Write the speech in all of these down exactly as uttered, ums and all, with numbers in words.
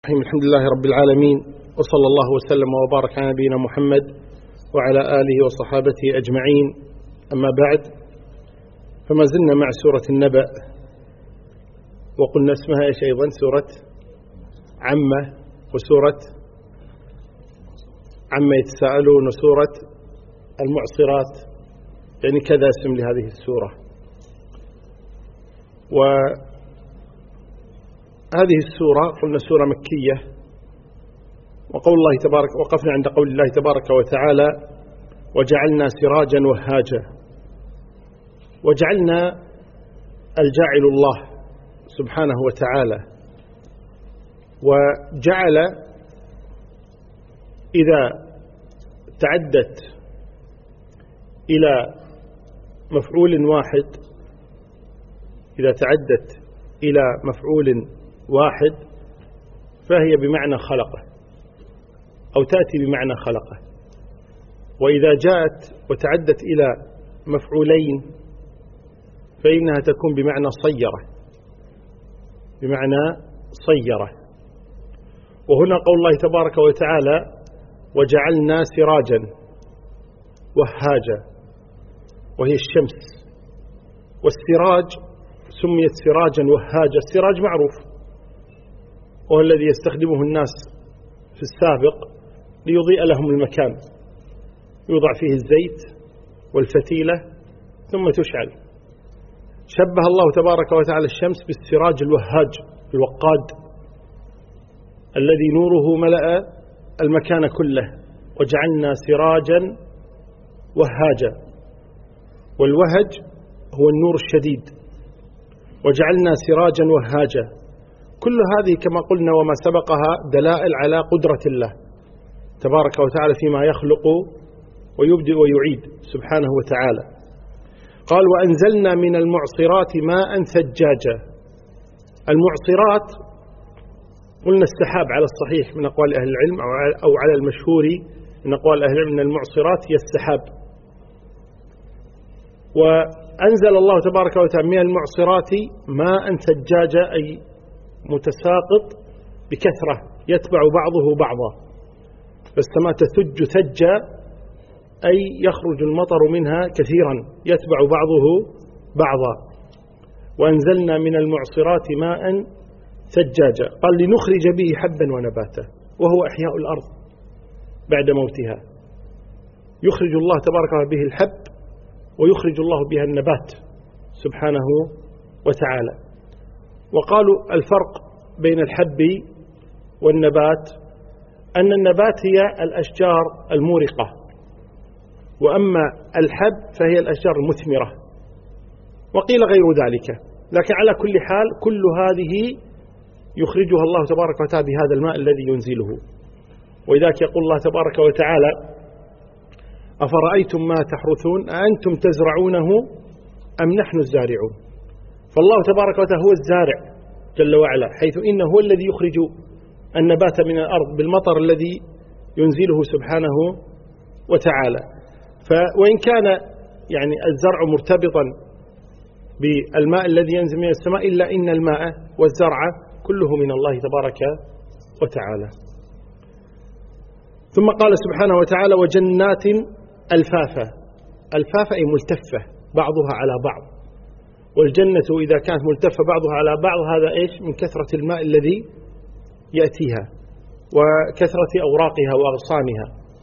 الرحيم. الحمد لله رب العالمين، وصلى الله وسلم وبارك على نبينا محمد وعلى آله وصحابته أجمعين. أما بعد، فما زلنا مع سورة النبأ، وقلنا اسمها إيش أيضا؟ سورة عمة، وسورة عما يتساءلون، وسورة المعصرات، يعني كذا اسم لهذه السورة. وهذه السورة قلنا سورة مكية. وقول الله تبارك، وقفنا عند قول الله تبارك وتعالى: وجعلنا سراجا وهاجا. وجعلنا الجاعل الله سبحانه وتعالى، وجعل إذا تعدت إلى مفعول واحد إذا تعدت إلى مفعول واحد فهي بمعنى خلقه، أو تأتي بمعنى خلقه. وإذا جاءت وتعدت إلى مفعولين فإنها تكون بمعنى صيرة بمعنى صيرة. وهنا قول الله تبارك وتعالى: وجعلنا سراجا وهاجا، وهي الشمس. والسراج سميت سراجا وهاجا. السراج معروف، وهو الذي يستخدمه الناس في السابق ليضيء لهم المكان، يوضع فيه الزيت والفتيلة ثم تشعل. شبه الله تبارك وتعالى الشمس بالسراج الوهاج الوقاد الذي نوره ملأ المكان كله. وجعلنا سراجا وهاجا، والوهج هو النور الشديد. وجعلنا سراجا وهاجا، كل هذه كما قلنا وما سبقها دلائل على قدرة الله تبارك وتعالى فيما يخلق ويبدئ ويعيد سبحانه وتعالى. قال: وأنزلنا من المعصرات ماء ثجاجا. المعصرات قلنا السحاب على الصحيح من أقوال أهل العلم، أو على المشهور من أقوال أهل العلم من المعصرات هي السحاب. وأنزل الله تبارك وتعالى من المعصرات ماء ثجاجا، أي متساقط بكثرة يتبع بعضه بعضا. فالسماء تثج ثجا، أي يخرج المطر منها كثيرا يتبع بعضه بعضا. وأنزلنا من المعصرات ماء ثجاجا، قال: لنخرج به حبا ونباتا، وهو إحياء الأرض بعد موتها. يخرج الله تبارك وتعالى به الحب، ويخرج الله بها النبات سبحانه وتعالى. وقالوا الفرق بين الحب والنبات أن النبات هي الأشجار المورقة، وأما الحب فهي الأشجار المثمرة، وقيل غير ذلك. لكن على كل حال كل هذه يخرجها الله تبارك وتعالى بهذا الماء الذي ينزله. وإذاك يقول الله تبارك وتعالى: أفرأيتم ما تحرثون أأنتم تزرعونه أم نحن الزارعون. فالله تبارك وتعالى هو الزارع جل وعلا، حيث إنه هو الذي يخرج النبات من الأرض بالمطر الذي ينزله سبحانه وتعالى. وإن كان يعني الزرع مرتبطا بالماء الذي ينزل من السماء، إلا إن الماء والزرع كله من الله تبارك وتعالى. ثم قال سبحانه وتعالى: وجنات ألفافا. ألفافا أي ملتفة بعضها على بعض. والجنة إذا كانت ملتفة بعضها على بعض هذا إيش؟ من كثرة الماء الذي يأتيها وكثرة أوراقها وأغصانها.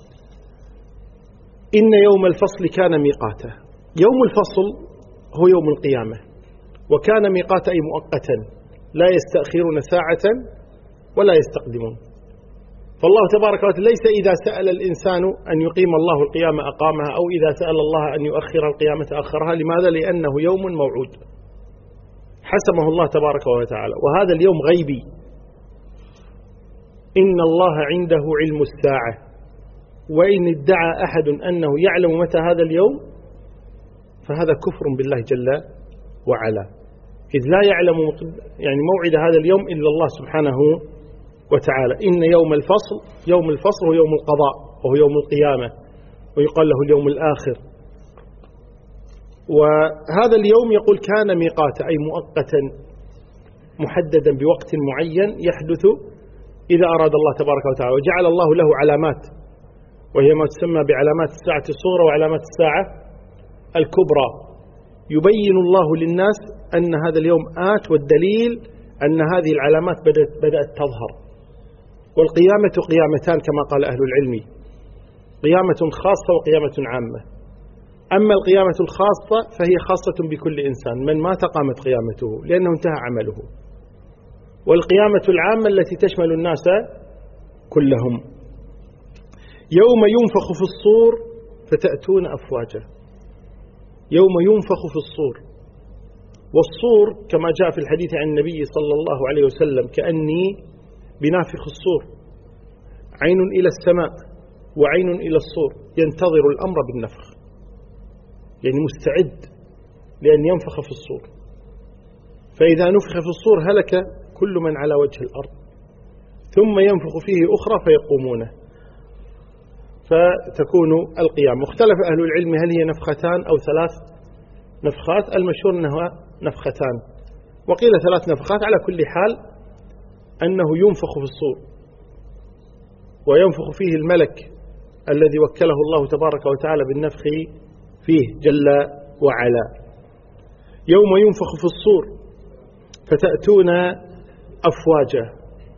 إن يوم الفصل كان ميقاتا. يوم الفصل هو يوم القيامة، وكان ميقاتا أي مؤقتا، لا يستأخرون ساعة ولا يستقدمون. فالله تبارك وتعالى ليس إذا سأل الإنسان أن يقيم الله القيامة أقامها، أو إذا سأل الله أن يؤخر القيامة أخرها. لماذا؟ لأنه يوم موعود حسمه الله تبارك وتعالى، وهذا اليوم غيبي. إن الله عنده علم الساعة، وإن ادعى أحد أنه يعلم متى هذا اليوم فهذا كفر بالله جل وعلا، إذ لا يعلم يعني موعد هذا اليوم إلا الله سبحانه وتعالى. إن يوم الفصل، يوم الفصل هو يوم القضاء، وهو يوم القيامة، ويقال له اليوم الآخر. وهذا اليوم يقول كان ميقاتا أي مؤقتا محددا بوقت معين يحدث إذا أراد الله تبارك وتعالى، وجعل الله له علامات، وهي ما تسمى بعلامات الساعة الصغرى وعلامات الساعة الكبرى. يبين الله للناس أن هذا اليوم آت، والدليل أن هذه العلامات بدأت, بدأت تظهر. والقيامة قيامتان كما قال أهل العلم، قيامة خاصة وقيامة عامة. أما القيامة الخاصة فهي خاصة بكل إنسان، من مات قامت قيامته لأنه انتهى عمله. والقيامة العامة التي تشمل الناس كلهم. يوم ينفخ في الصور فتأتون أفواجا. يوم ينفخ في الصور، والصور كما جاء في الحديث عن النبي صلى الله عليه وسلم كأني بنافخ الصور، عين إلى السماء وعين إلى الصور، ينتظر الأمر بالنفخ، يعني مستعد لأن ينفخ في الصور. فإذا نفخ في الصور هلك كل من على وجه الأرض، ثم ينفخ فيه أخرى فيقومونه، فتكون القيامة. مختلف أهل العلم هل هي نفختان أو ثلاث نفخات، المشهور أنها نفختان، وقيل ثلاث نفخات. على كل حال أنه ينفخ في الصور، وينفخ فيه الملك الذي وكله الله تبارك وتعالى بالنفخ فيه جل وعلا. يوم ينفخ في الصور فتأتون أفواجا،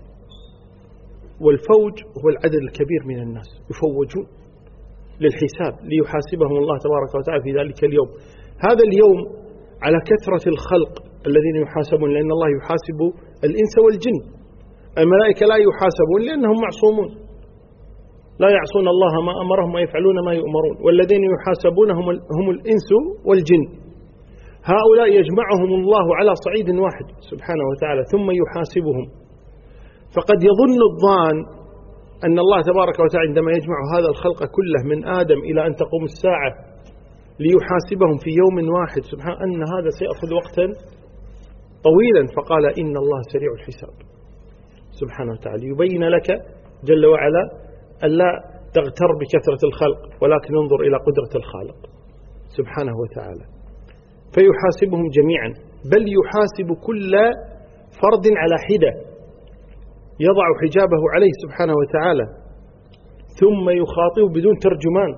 والفوج هو العدد الكبير من الناس يفوجون للحساب ليحاسبهم الله تبارك وتعالى في ذلك اليوم. هذا اليوم على كثرة الخلق الذين يحاسبون، لأن الله يحاسب الإنس والجن. الملائكة لا يحاسبون لأنهم معصومون، لا يعصون الله ما أمرهم ويفعلون ما يؤمرون، والذين يحاسبون هم, هم الإنس والجن. هؤلاء يجمعهم الله على صعيد واحد سبحانه وتعالى ثم يحاسبهم. فقد يظن الظان أن الله تبارك وتعالى عندما يجمع هذا الخلق كله من آدم إلى أن تقوم الساعة ليحاسبهم في يوم واحد سبحانه أن هذا سيأخذ وقتا طويلا، فقال إن الله سريع الحساب سبحانه وتعالى، يبين لك جل وعلا ألا تغتر بكثرة الخلق، ولكن انظر إلى قدرة الخالق سبحانه وتعالى. فيحاسبهم جميعا، بل يحاسب كل فرد على حدة، يضع حجابه عليه سبحانه وتعالى، ثم يخاطبه بدون ترجمان،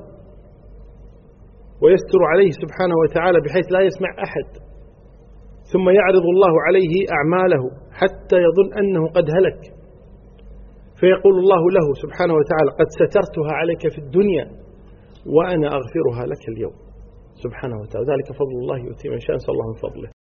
ويستر عليه سبحانه وتعالى بحيث لا يسمع أحد، ثم يعرض الله عليه أعماله حتى يظن أنه قد هلك، فيقول الله له سبحانه وتعالى قد سترتها عليك في الدنيا وأنا أغفرها لك اليوم سبحانه وتعالى. ذلك فضل الله يؤتيه من شاء، نسأل الله من فضله.